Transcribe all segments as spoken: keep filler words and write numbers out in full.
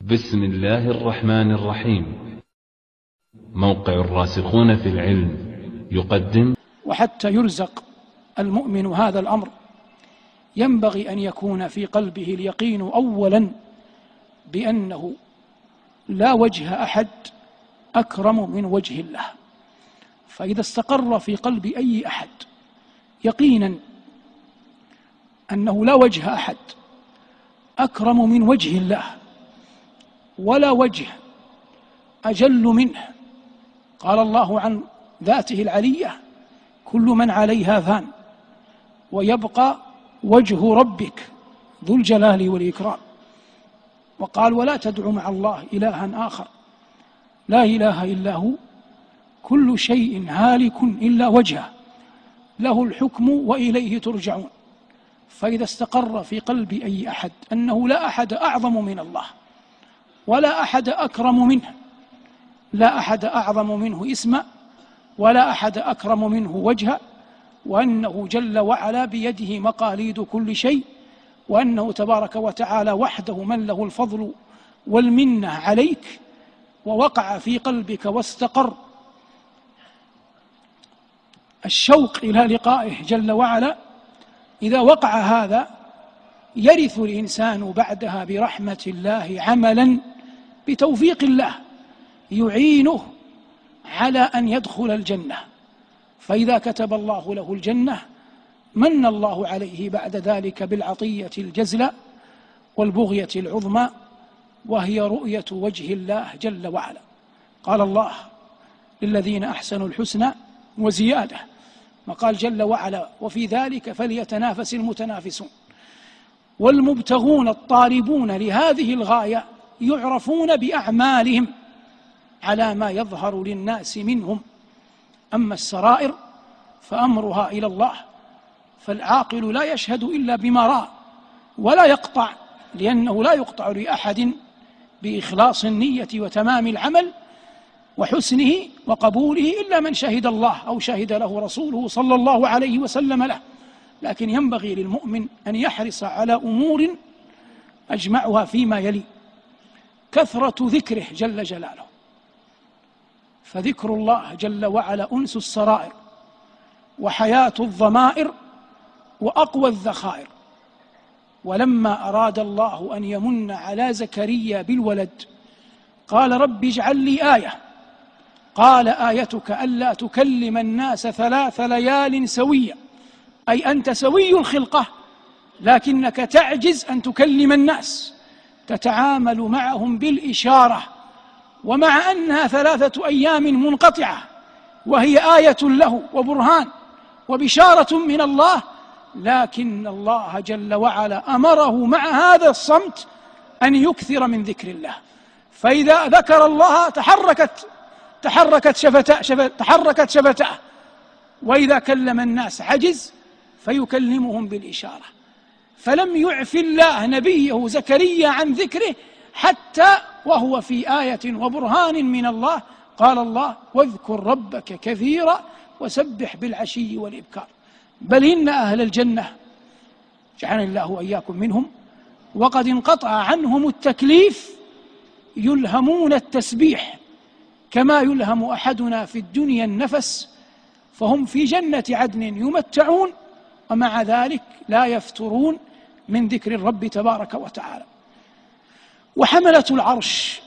بسم الله الرحمن الرحيم. موقع الراسخون في العلم يقدم. وحتى يرزق المؤمن هذا الأمر ينبغي أن يكون في قلبه اليقين أولا بأنه لا وجه أحد أكرم من وجه الله. فإذا استقر في قلب أي أحد يقينا أنه لا وجه أحد أكرم من وجه الله ولا وجه أجل منه، قال الله عن ذاته العلية: كل من عليها فان ويبقى وجه ربك ذو الجلال والإكرام. وقال: ولا تدع مع الله إلها آخر لا إله إلا هو كل شيء هالك إلا وجهه له الحكم وإليه ترجعون. فإذا استقر في قلب أي أحد أنه لا أحد أعظم من الله ولا أحد أكرم منه، لا أحد أعظم منه اسما ولا أحد أكرم منه وجها، وأنه جل وعلا بيده مقاليد كل شيء، وأنه تبارك وتعالى وحده من له الفضل والمنة عليك، ووقع في قلبك واستقر الشوق إلى لقائه جل وعلا، إذا وقع هذا يرث الإنسان بعدها برحمة الله عملا بتوفيق الله يعينه على أن يدخل الجنة. فإذا كتب الله له الجنة من الله عليه بعد ذلك بالعطية الجزلة والبغية العظمى، وهي رؤية وجه الله جل وعلا. قال الله: للذين أحسنوا الحسنى وزيادة، وقال جل وعلا: وفي ذلك فليتنافس المتنافسون. والمبتغون الطالبون لهذه الغاية يعرفون بأعمالهم على ما يظهر للناس منهم. أما السرائر فأمرها إلى الله، فالعاقل لا يشهد إلا بما رأى ولا يقطع، لأنه لا يقطع لأحد بإخلاص النية وتمام العمل وحسنه وقبوله إلا من شهد الله أو شهد له رسوله صلى الله عليه وسلم له. لكن ينبغي للمؤمن أن يحرص على أمور أجمعها فيما يلي: كثرة ذكره جل جلاله، فذكر الله جل وعلا أنس السرائر وحياة الضمائر وأقوى الذخائر. ولما أراد الله أن يمن على زكريا بالولد قال: رب اجعل لي آية. قال: آيتك ألا تكلم الناس ثلاث ليال سويا، أي أنت سوي الخلقة لكنك تعجز أن تكلم الناس، تتعامل معهم بالإشارة، ومع أنها ثلاثة أيام منقطعة وهي آية له وبرهان وبشارة من الله، لكن الله جل وعلا أمره مع هذا الصمت أن يكثر من ذكر الله. فإذا ذكر الله تحركت تحركت شفتاه شفت تحركت شفتاه وإذا كلم الناس عجز فيكلمهم بالإشارة. فلم يعف الله نبيه زكريا عن ذكره حتى وهو في آية وبرهان من الله. قال الله: واذكر ربك كثيرا وسبح بالعشي والإبكار. بل إن أهل الجنة جعلنا الله وإياكم منهم وقد انقطع عنهم التكليف يلهمون التسبيح كما يلهم أحدنا في الدنيا النفس، فهم في جنة عدن يمتعون ومع ذلك لا يفترون من ذكر الرب تبارك وتعالى. وحملة العرش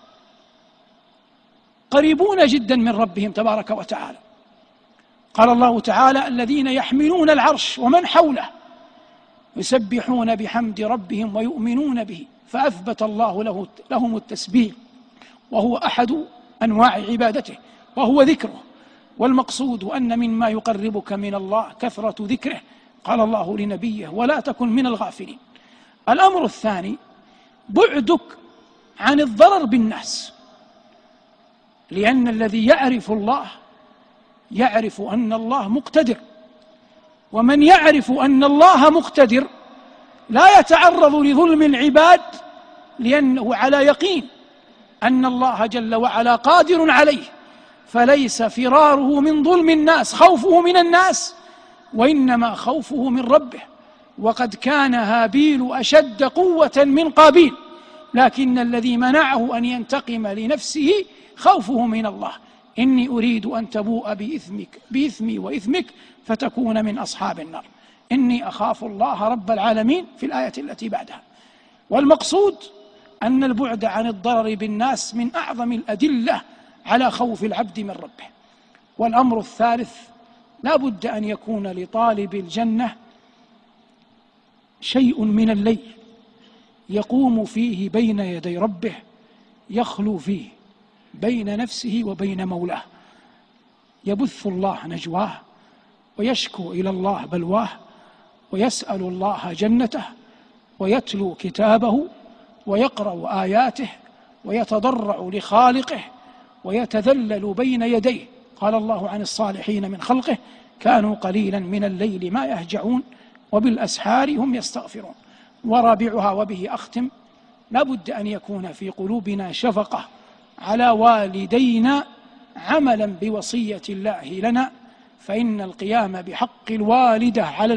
قريبون جدا من ربهم تبارك وتعالى. قال الله تعالى: الذين يحملون العرش ومن حوله يسبحون بحمد ربهم ويؤمنون به. فأثبت الله له لهم التسبيح، وهو أحد أنواع عبادته وهو ذكره. والمقصود أن مما يقربك من الله كثرة ذكره. قال الله لنبيه: ولا تكن من الغافلين. الأمر الثاني: بعدك عن الضرر بالناس، لأن الذي يعرف الله يعرف أن الله مقتدر، ومن يعرف أن الله مقتدر لا يتعرض لظلم العباد، لأنه على يقين أن الله جل وعلا قادر عليه، فليس فراره من ظلم الناس خوفه من الناس، وإنما خوفه من ربه. وقد كان هابيل أشد قوة من قابيل، لكن الذي منعه أن ينتقم لنفسه خوفه من الله. إني أريد أن تبوء بإثمك بإثمي وإثمك فتكون من أصحاب النار. إني أخاف الله رب العالمين في الآية التي بعدها. والمقصود أن البعد عن الضرر بالناس من أعظم الأدلة على خوف العبد من ربه. والأمر الثالث، لا بد أن يكون لطالب الجنة شيء من الليل يقوم فيه بين يدي ربه، يخلو فيه بين نفسه وبين مولاه، يبث الله نجواه ويشكو إلى الله بلواه ويسأل الله جنته ويتلو كتابه ويقرأ آياته ويتضرع لخالقه ويتذلل بين يديه. قال الله عن الصالحين من خلقه: كانوا قليلا من الليل ما يهجعون وبالأسحار هم يستغفرون. ورابعها وبه أختم، لا بد أن يكون في قلوبنا شفقة على والدينا عملا بوصية الله لنا، فإن القيام بحق الوالدة على